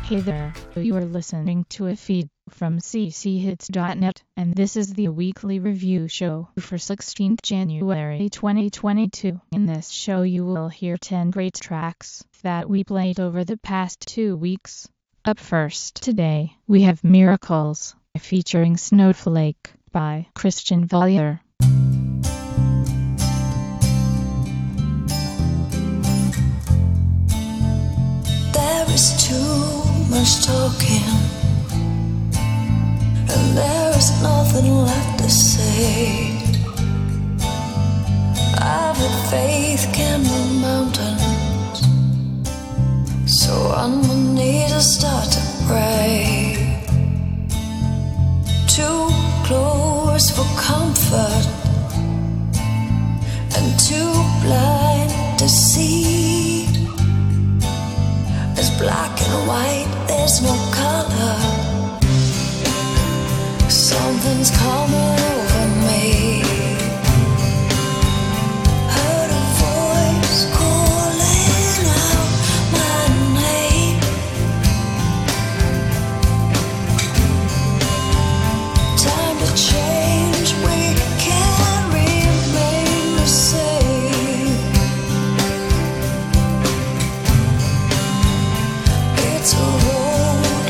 Hey there, you are listening to a feed from cchits.net, and this is the weekly review show for 16th January 2022. In this show you will hear 10 great tracks that we played over the past 2 weeks. Up first today, we have Miracles, featuring Snowflake, by Christian Valier. There is too much talking, and there is nothing left to say. I've had faith can move mountains, so on my knees I start to pray. Too close for comfort, and too blind to see. It's black and white, there's no color. Something's coming over me. Heard a voice calling out my name. Time to change, we can't remain the same. It's a road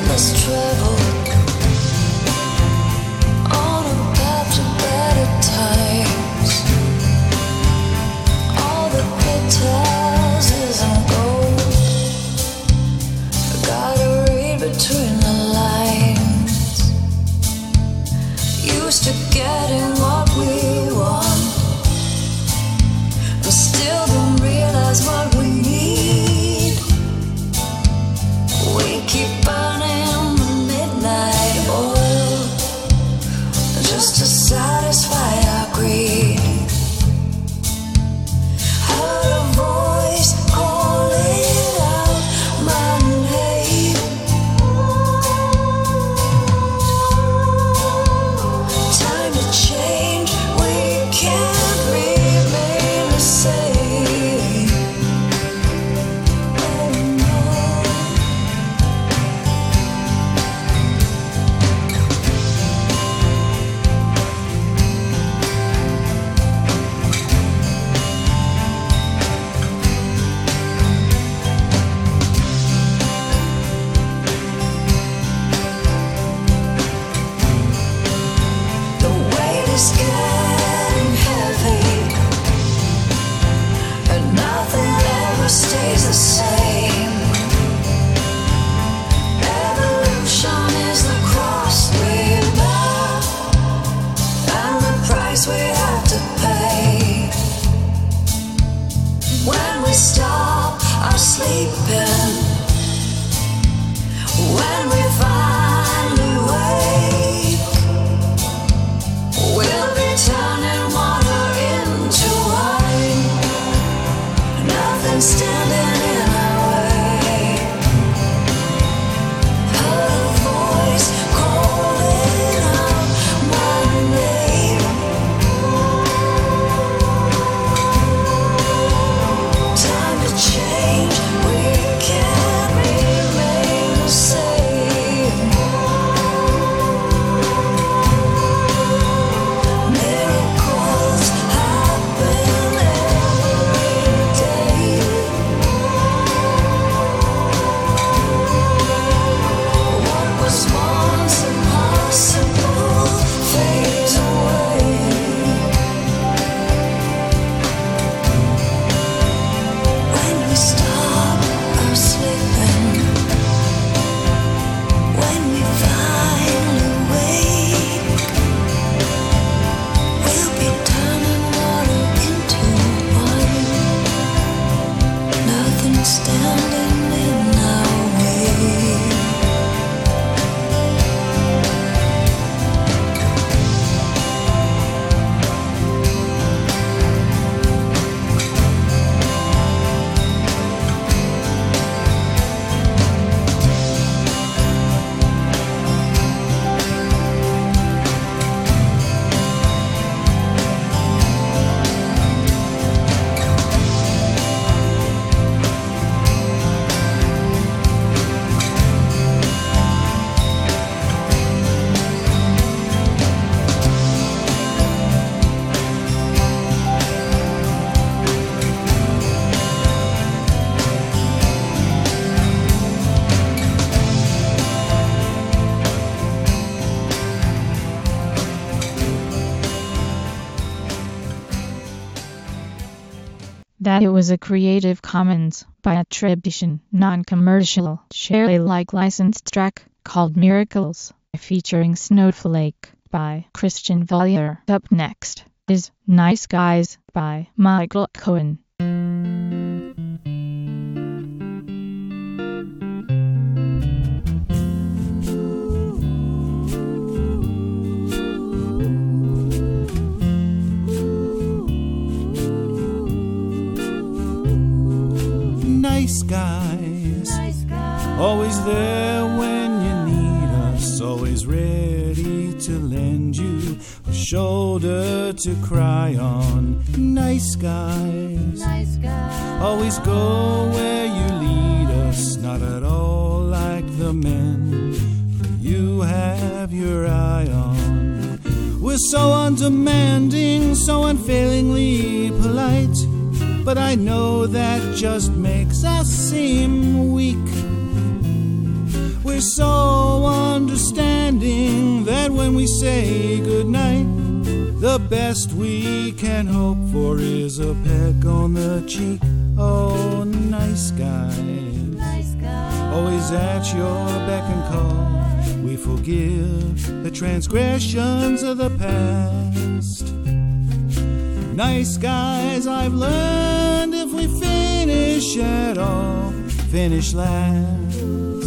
That it was a Creative Commons by attribution, non-commercial, share Alike licensed track called Miracles, featuring Snowflake by Christian Valier. Up next is Nice Guys by Michael Cohen. Nice guys, always there when you need us, always ready to lend you a shoulder to cry on. Nice guys, always go where you lead us, not at all like the men you have your eye on. We're so undemanding, so unfailingly polite, but I know that just makes us seem weak. We're so understanding that when we say goodnight, the best we can hope for is a peck on the cheek. Oh, nice guys, always at your beck and call. We forgive the transgressions of the past. Nice guys, I've learned, if we finish at all, finish last.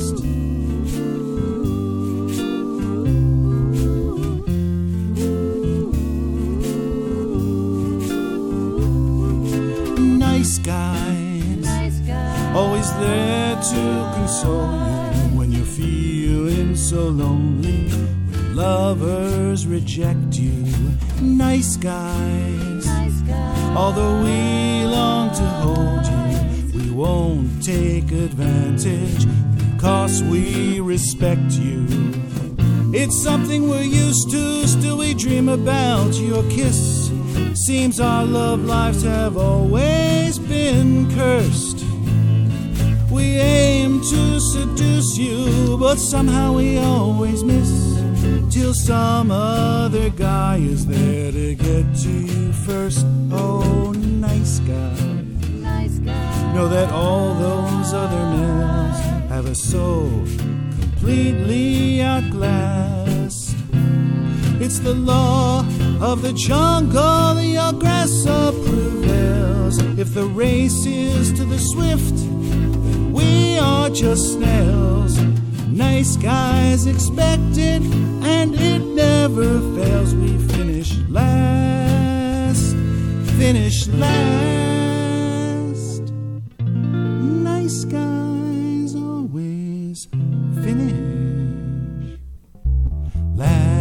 Nice guys, always there to console you when you're feeling so lonely, when lovers reject you. Nice guys, although we long to hold you, we won't take advantage because we respect you. It's something we're used to, still we dream about your kiss. Seems our love lives have always been cursed. We aim to seduce you, but somehow we always miss, till some other guy is there to get to you first. Oh, nice guy, know that all those other men have us so completely outclassed. It's the law of the jungle, the aggressor prevails. If the race is to the swift, then we are just snails. Nice guys expect it, and it never fails. We finish last, finish last. Nice guys always finish last.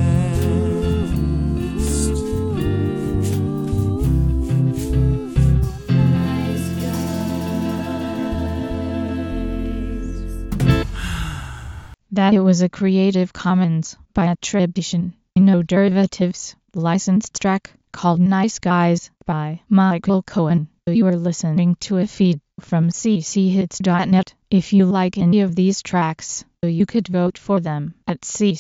That it was a Creative Commons by attribution, no derivatives, licensed track called Nice Guys by Michael Cohen. You are listening to a feed from cchits.net. If you like any of these tracks, you could vote for them at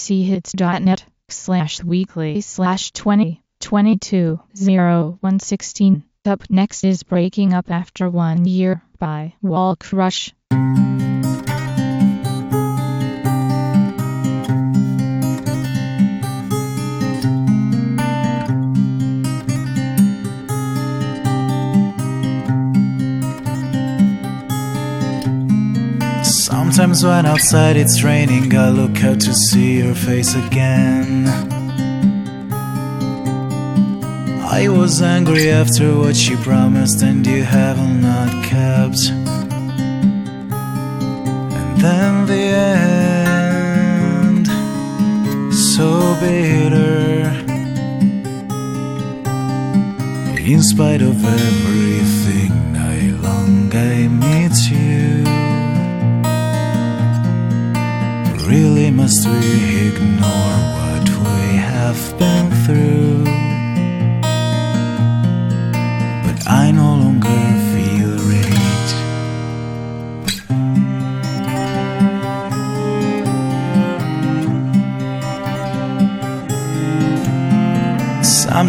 cchits.net/weekly/2022-0116. Up next is Breaking Up After 1 Year by Wall Crush. Sometimes when outside it's raining, I look out to see your face again. I was angry after what you promised and you have not kept. And then the end, so bitter. In spite of everything, I long I meet you. Really must we ignore what we have been through? But I no longer feel right.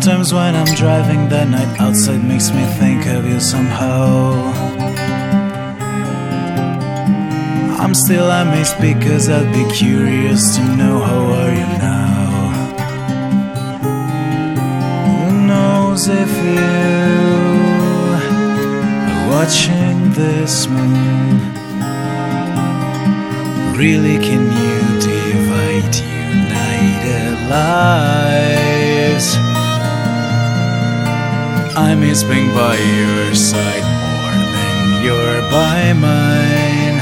Sometimes when I'm driving, the night outside makes me think of you somehow. I'm still amazed because I'd be curious to know how are you now. Who knows if you are watching this moon? Really, can you divide united lives? I miss being by your side more than you're by mine.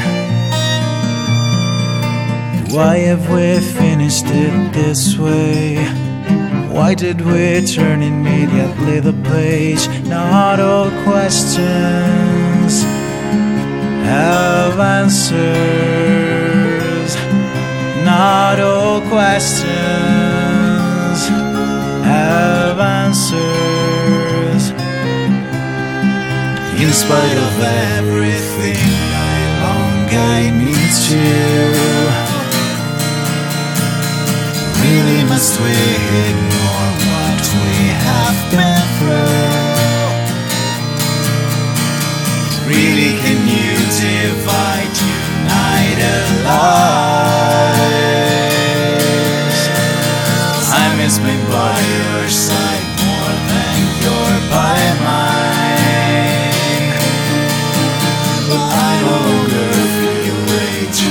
Why have we finished it this way? Why did we turn immediately the page? Not all questions have answers. Not all questions have answers. In spite of everything, I long I need you. Really must we ignore what we have been through? Really, can you divide united lives? I miss being by your side more than you're by mine. But I no longer feel rage.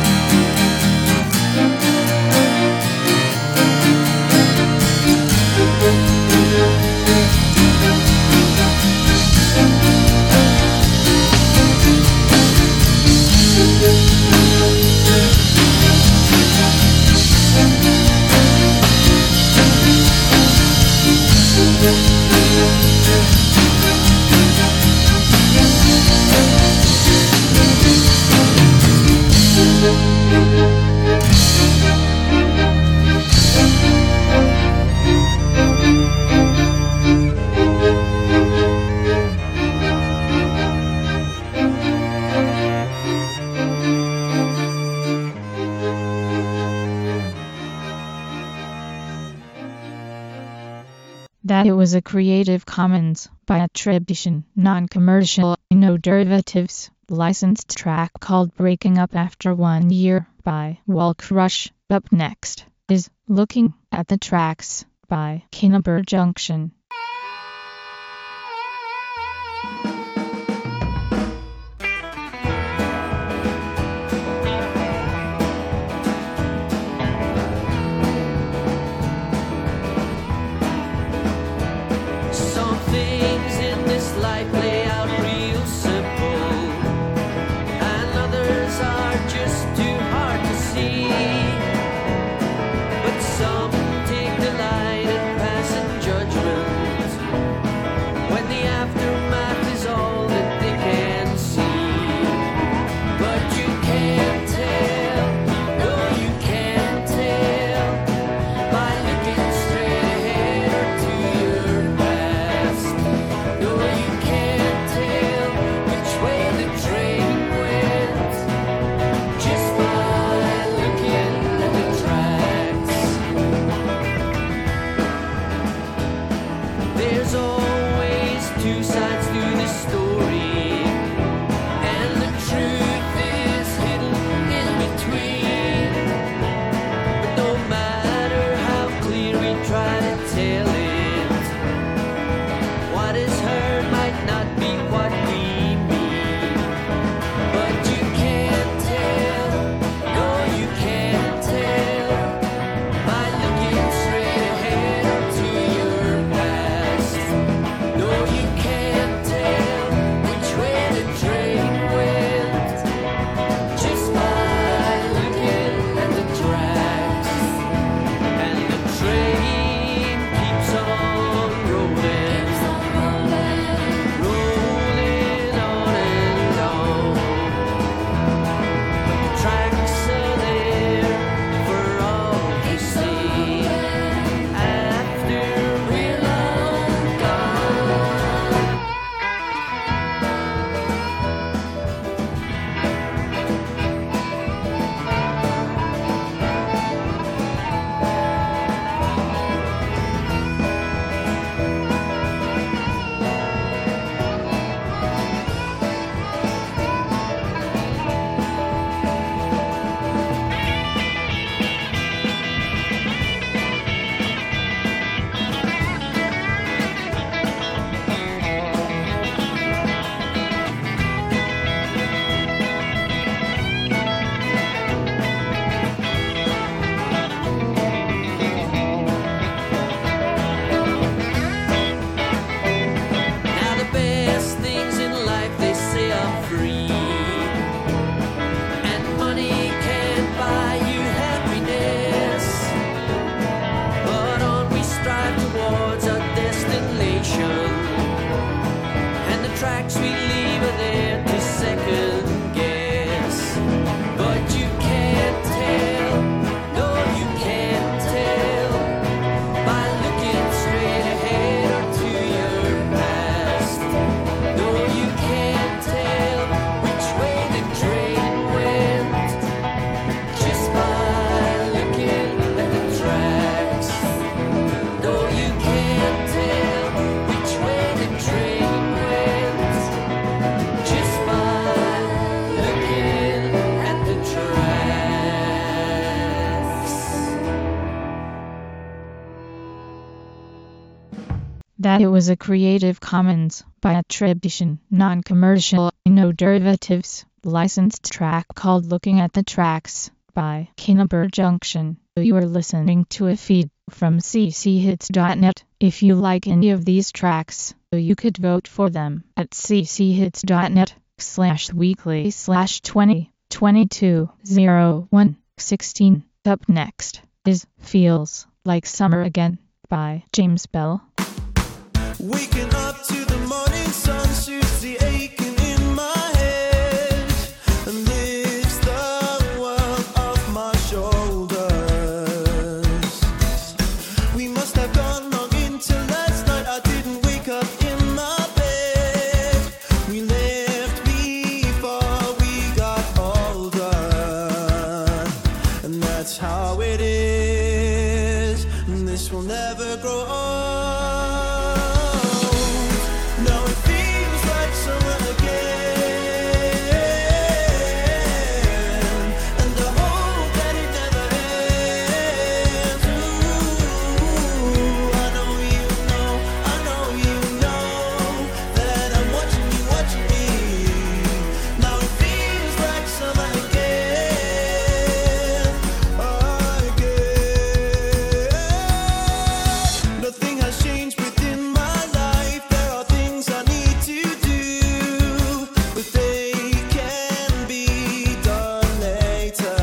That it was a Creative Commons by attribution, non-commercial, no derivatives, licensed track called Breaking Up After 1 Year by Walcrush. Up next is Looking at the Tracks by Kinnaber Junction. Some take delight in passing judgment. tracks we leave are there to second guess. But you can't tell, no you can't tell, by looking straight ahead or to your past. No you can't tell which way the train went, just by looking at the tracks. No you can't tell which way the train went, just by looking at the tracks. That it was a Creative Commons by attribution, non-commercial, no derivatives, licensed track called Looking at the Tracks by Kinnaber Junction. You are listening to a feed from cchits.net. If you like any of these tracks, you could vote for them at cchits.net/weekly/2022-01-16. Up next is Feels Like Summer Again by James Bell. Waking up to the morning sun soothes the aching in my head and lifts the world off my shoulders. We must have gone long into last night. I didn't wake up in my bed. We left before we got older, and that's how it is. And this will never grow old. Now it feels like summer again, and I hope that it never ends. Ooh, I know you know that I'm watching you, watching me. Now it feels like summer again, again. Nothing has changed within my life. There are things I need to do, but they can be done later.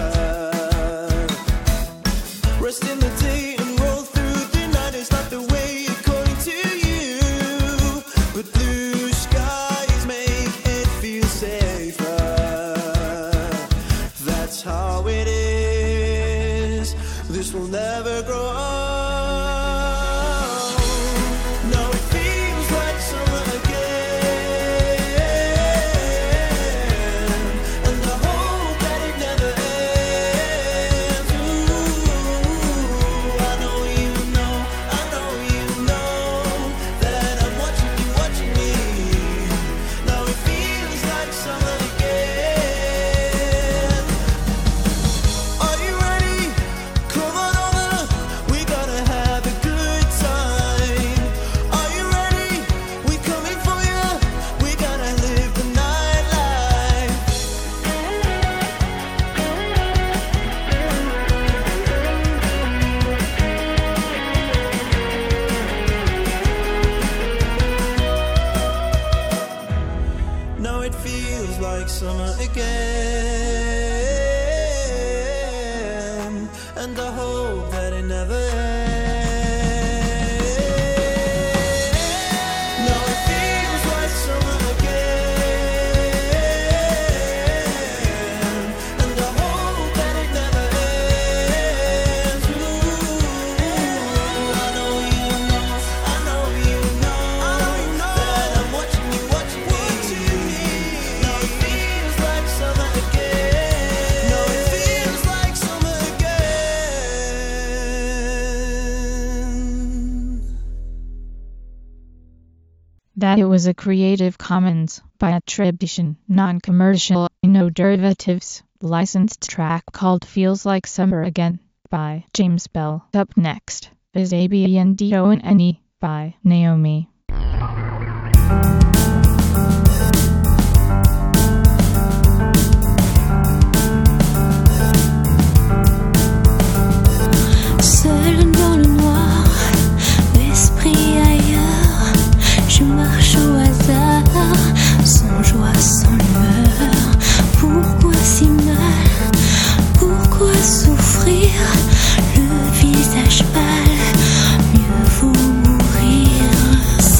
Rest in the day and roll through the night is not the way according to you, but blue skies make it feel safer. That's how it is. This will never grow old. Now it feels like summer again, and I hope that it never ends. Ooh, I know you know that I'm watching you, watching me. Now it feels like summer again. Are you ready? Come on over, we gotta have a good time. Are you ready? We coming for you, we gotta live the nightlife. Now it feels like summer again, and I hope that it never ends. Now it feels like summer again, and I hope that it never ends. Ooh, I know you know that I'm watching you, watching me. Now it feels like summer again. Now it feels like summer again. That it was a Creative Commons by attribution, non-commercial, no derivatives, licensed track called Feels Like Summer Again by James Bell. Up next is ABNDONE by Naomi. Seul dans le noir, l'esprit ailleurs, je marche au hasard, sans joie, sans lueur. Pourquoi si mal? Pourquoi souffrir? Le visage pâle, mieux vaut mourir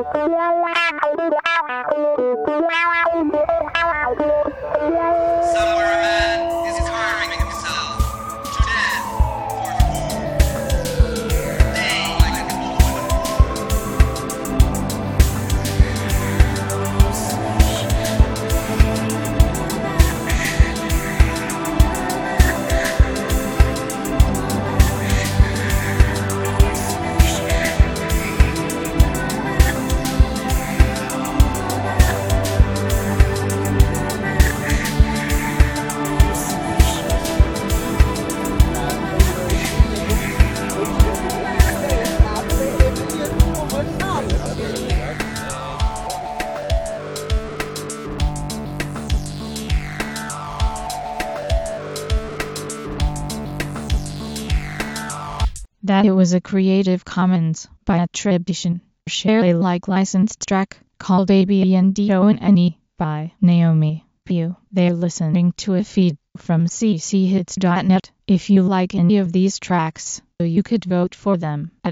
Somewhere a man is harming himself to death for food. Day like a That it was a Creative Commons by attribution, share Alike licensed track called ABNDONE by Naomi Pugh. They're listening to a feed from cchits.net. If you like any of these tracks, you could vote for them at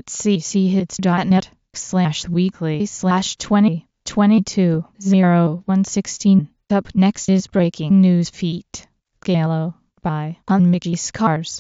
cchits.net/weekly/2022-0116. Up next is Breaking News Feat. Galo by Mickey Scars.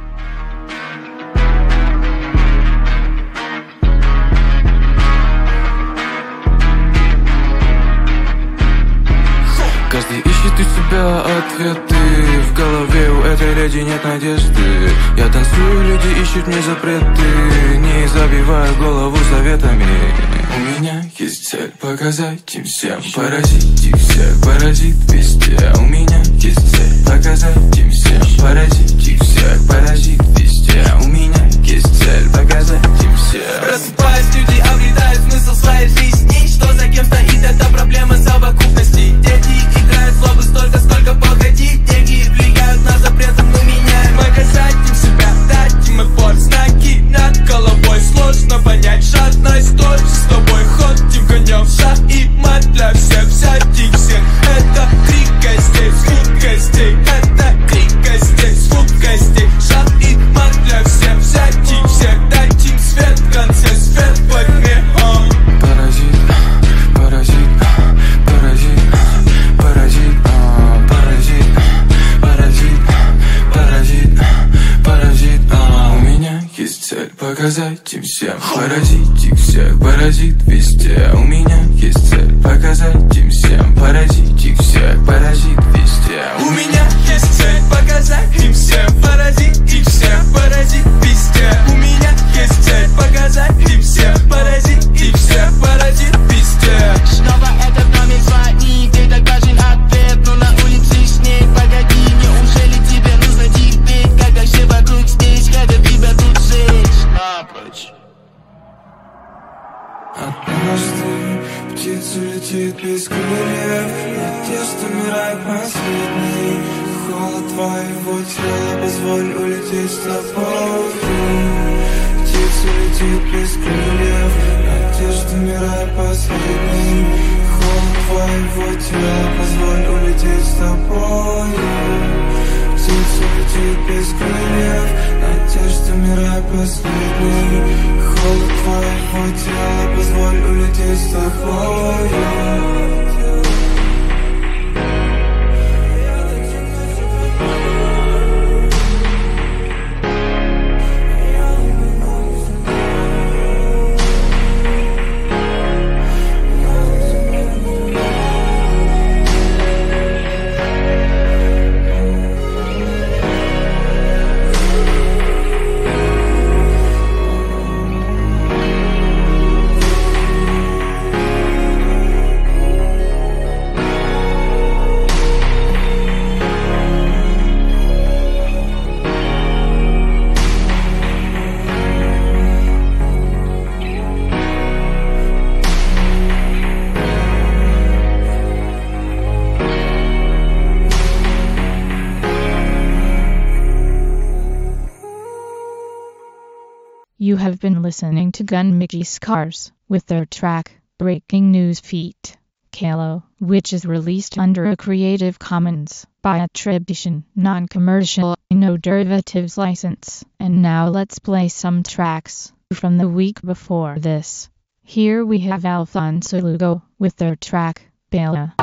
Каждый ищет у себя ответы. В голове у этой леди нет надежды. Я танцую, люди ищут мне запреты. Не забиваю голову советами. У меня есть цель показать им всем, поразить их всех, поразит везде. У меня есть цель показать им всем, поразить их всех, поразит везде. У меня есть цель показать им всем. Просыпаясь, люди обретают смысл своей жизни. Что за кем стоит, это проблема совокупности. Дети играют злобы столько, сколько погодить. Деньги влияют на запретом, мы меняем. Показать им себя, дать им эфорт. Знаки над головой, сложно понять. Жадность тоже с тобой. Ходим конем в шаг и мат для всех. Взять их всех, это крик гостей, звук гостей. Это крик гостей, звук гостей. Шаг и мат для всех. Взять их всех, дать им свет в конце, свет во тьме. Паразит, паразит, паразит, паразит, паразит, паразит, паразит, паразит. У меня есть цель показать им всем, поразить их всех, паразит везде. У меня есть цель показать им всем, поразить их всех, паразит везде. У меня есть цель показать им всем, поразить их всех, паразит везде. У меня есть цель показать им всем, поразить их всех, паразит везде. Снова этот номер звонит, ты так важен ответ, но на улице снег. Погоди, неужели тебе нужно терпеть, когда все вокруг здесь хотят тебя тут жечь? Напрочь. Однажды птица летит без крыльев, надежда умирает последней. Холод твоего тела, позволь улететь с тобой. Птица летит без крыльев, надежда умирает последней. Холод твоего тела, позволь улететь с тобой. Птица летит без крыльев, надежда умирает последней. Холод твоего тела, позволь улететь с тобой. You have been listening to Gun Mickey Scars with their track, Breaking News Feat. Kalo, which is released under a Creative Commons by attribution, non-commercial, no derivatives license. And now let's play some tracks from the week before this. Here we have Alfonso Lugo with their track, Bella.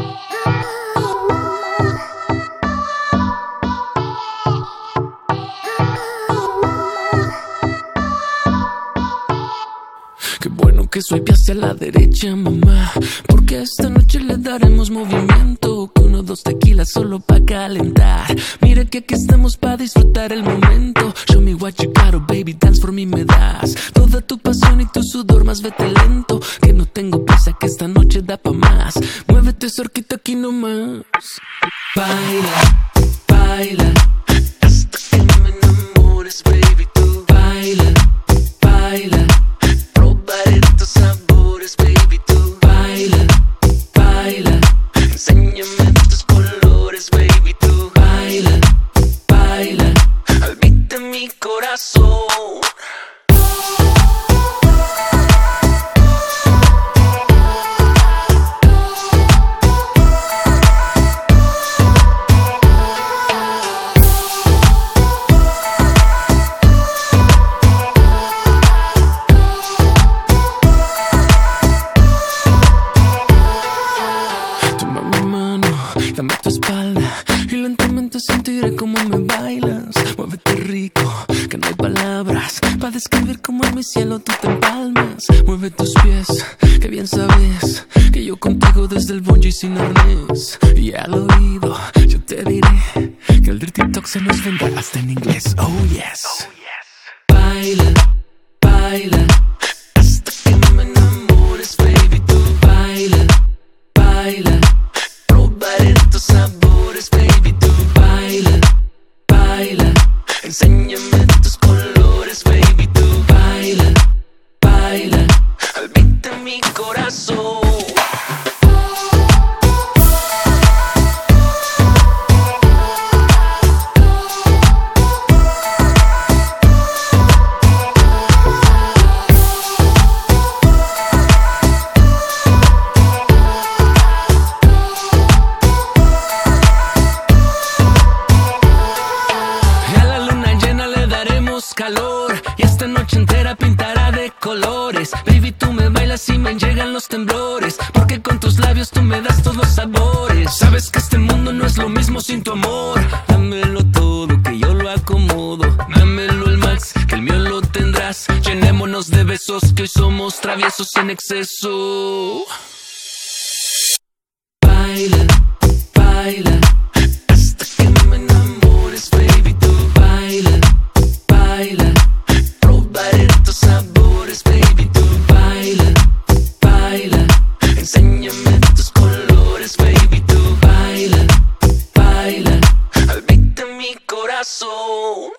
Qué bueno que soy hacia la derecha, mamá, porque esta noche le daremos movimiento. Que 1, 2 tequilas solo pa' calentar. Mira que aquí estamos pa' disfrutar el momento. Show me what you got, oh baby, dance for me me das. Toda tu pasión y tu sudor, más vete lento. Que no tengo prisa, que esta noche da pa' más. Muévete cerquita aquí nomás. Baila, baila, hasta que me enamores, baby, tú. Baila, baila, probaré tus sabores, baby, tú. Baila, baila, enséñame tus colores, baby, tú. Baila, baila, al beat de mi corazón. Dame tu espalda y lentamente sentiré cómo me bailas. Muévete rico, que no hay palabras para describir cómo en mi cielo tú te empalmas. Mueve tus pies, que bien sabes que yo contigo desde el bungee sin arnés. Y al oído yo te diré que el Dirty Talk se nos vendrá hasta en inglés. Oh yes, oh, yes. Baila, baila, hasta que me enamores, baby, tú. Baila, baila, probaré tus sabores, baby, tú. Baila, baila, enséñame tus colores, baby, tú. Baila, baila, al beat de mi corazón. Calor, y esta noche entera pintará de colores. Baby, tú me bailas y me llegan los temblores, porque con tus labios tú me das todos los sabores. Sabes que este mundo no es lo mismo sin tu amor. Dámelo todo, que yo lo acomodo. Dámelo el max, que el mío lo tendrás. Llenémonos de besos, que hoy somos traviesos en exceso. Baila, baila, hasta que me enamores, baby, tú. Baila, baila, probaré tus sabores, baby, tú. Baila, baila, enséñame tus colores, baby, tú. Baila, baila, al beat de mi corazón.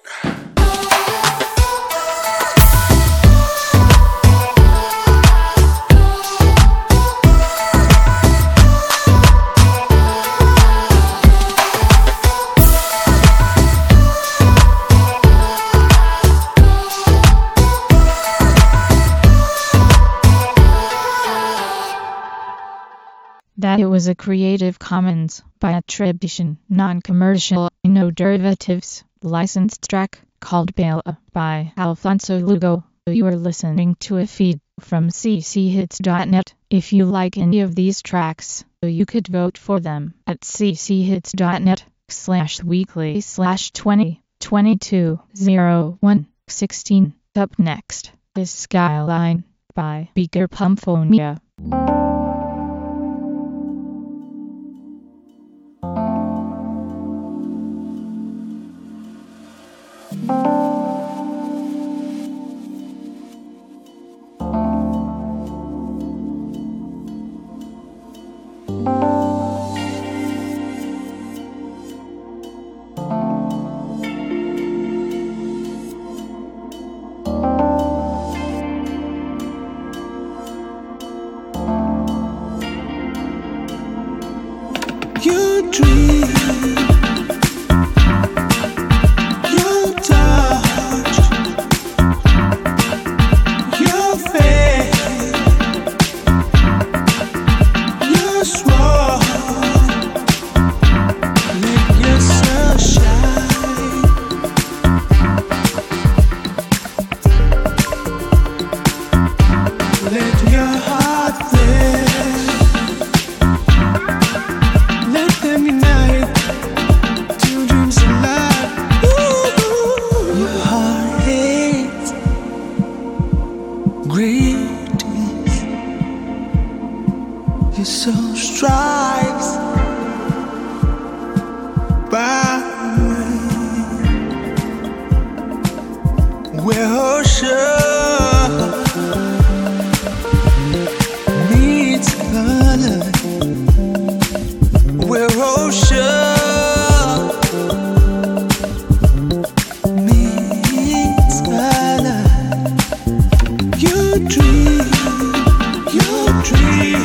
That it was a Creative Commons by attribution, non-commercial, no derivatives, licensed track called Bella by Alfonso Lugo. You are listening to a feed from cchits.net. If you like any of these tracks, you could vote for them at cchits.net/weekly/2022-01-16. Up next is Skyline by Beaker Pumphonia. Your dream, your touch, your faith, your swore. Your soul strives by where ocean meets color, where ocean meets color. You dream, you dream.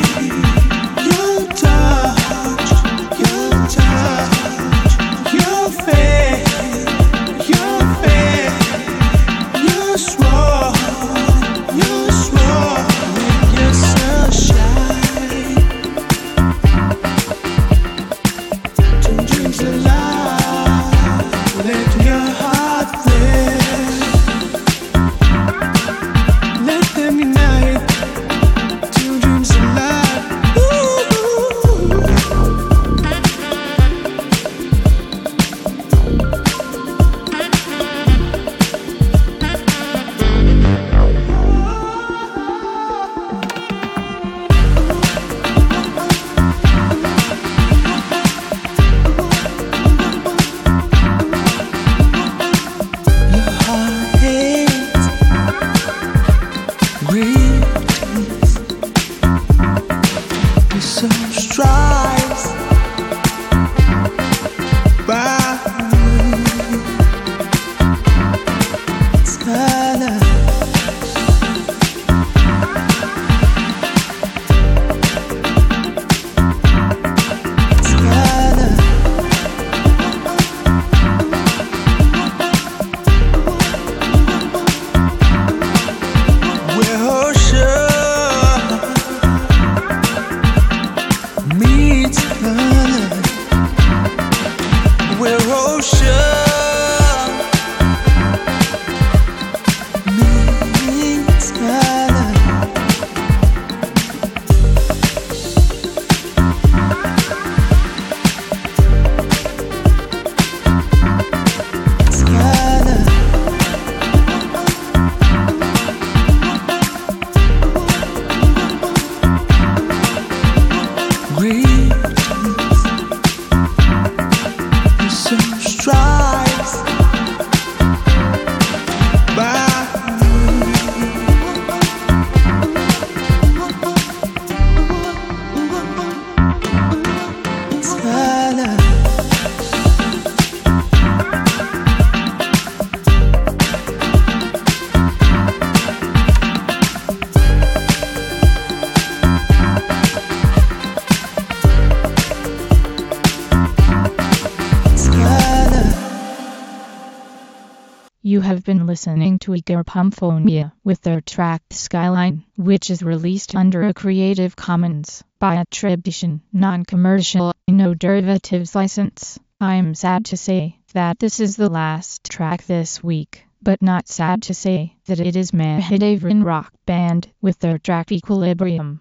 You have been listening to Igor Pumphonia with their track Skyline, which is released under a Creative Commons by attribution, non-commercial, no derivatives license. I'm sad to say that this is the last track this week, but not sad to say that it is Mahadevran Rock Band with their track Equilibrium.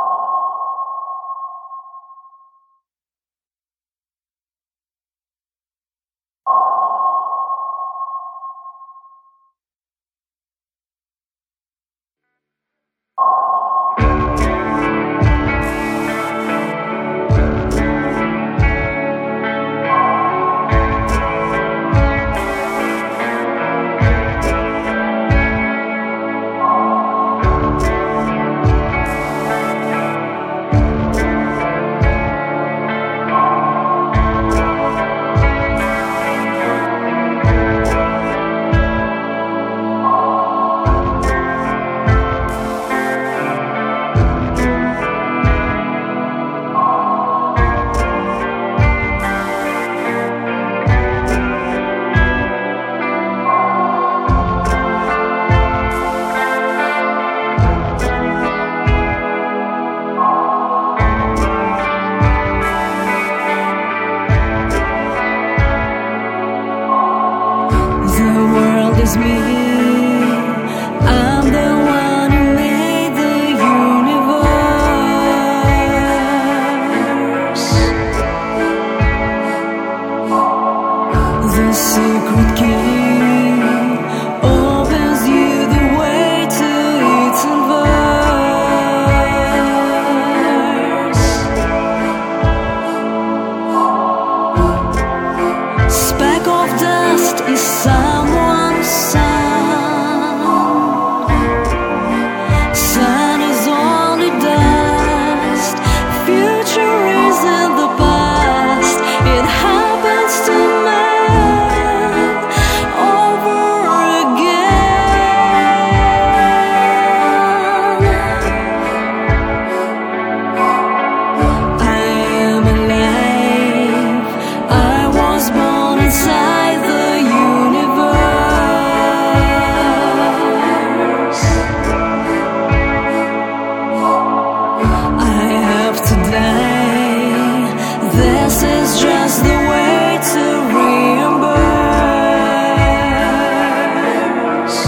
is me. I'm the one who made the universe. The secret key opens you the way to its verse. This is just the way to reimburse.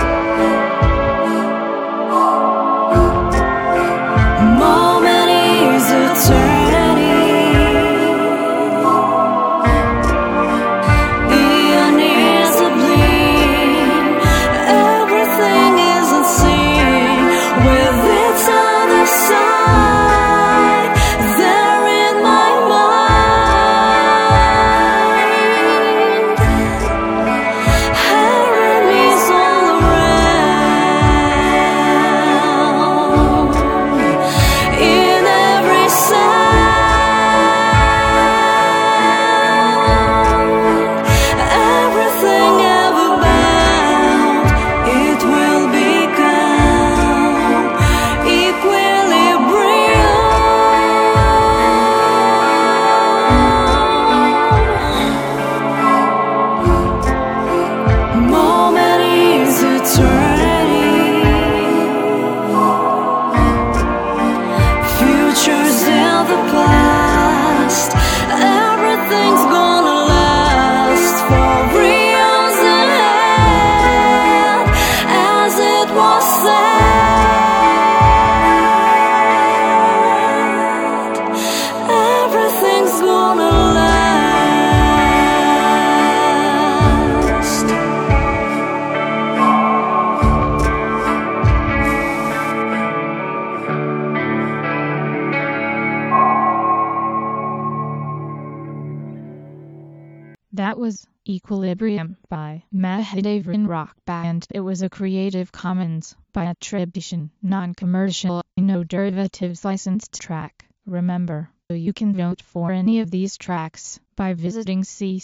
Moment is eternity. Eon is a bleed. Everything is unseen with its other side. There in my mind, enemies all around. In every sound, everything ever bound, it will become equilibrium. Moment is eternity. Futures in the past. Everything's gonna last for reals ahead, as it was said. Everything's gonna last. That was Equilibrium by Mahadevran Rock Band. It was a Creative Commons by attribution, non-commercial, no derivatives licensed track. Remember, you can vote for any of these tracks by visiting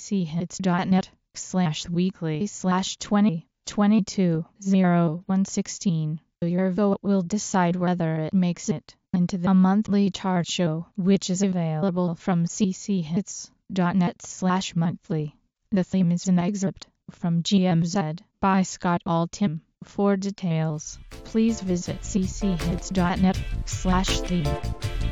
cchits.net/weekly/2022-0116. Your vote will decide whether it makes it into the monthly chart show, which is available from cchits.net/monthly. The theme is an excerpt from GMZ by Scott Altham. For details, please visit cchits.net/theme.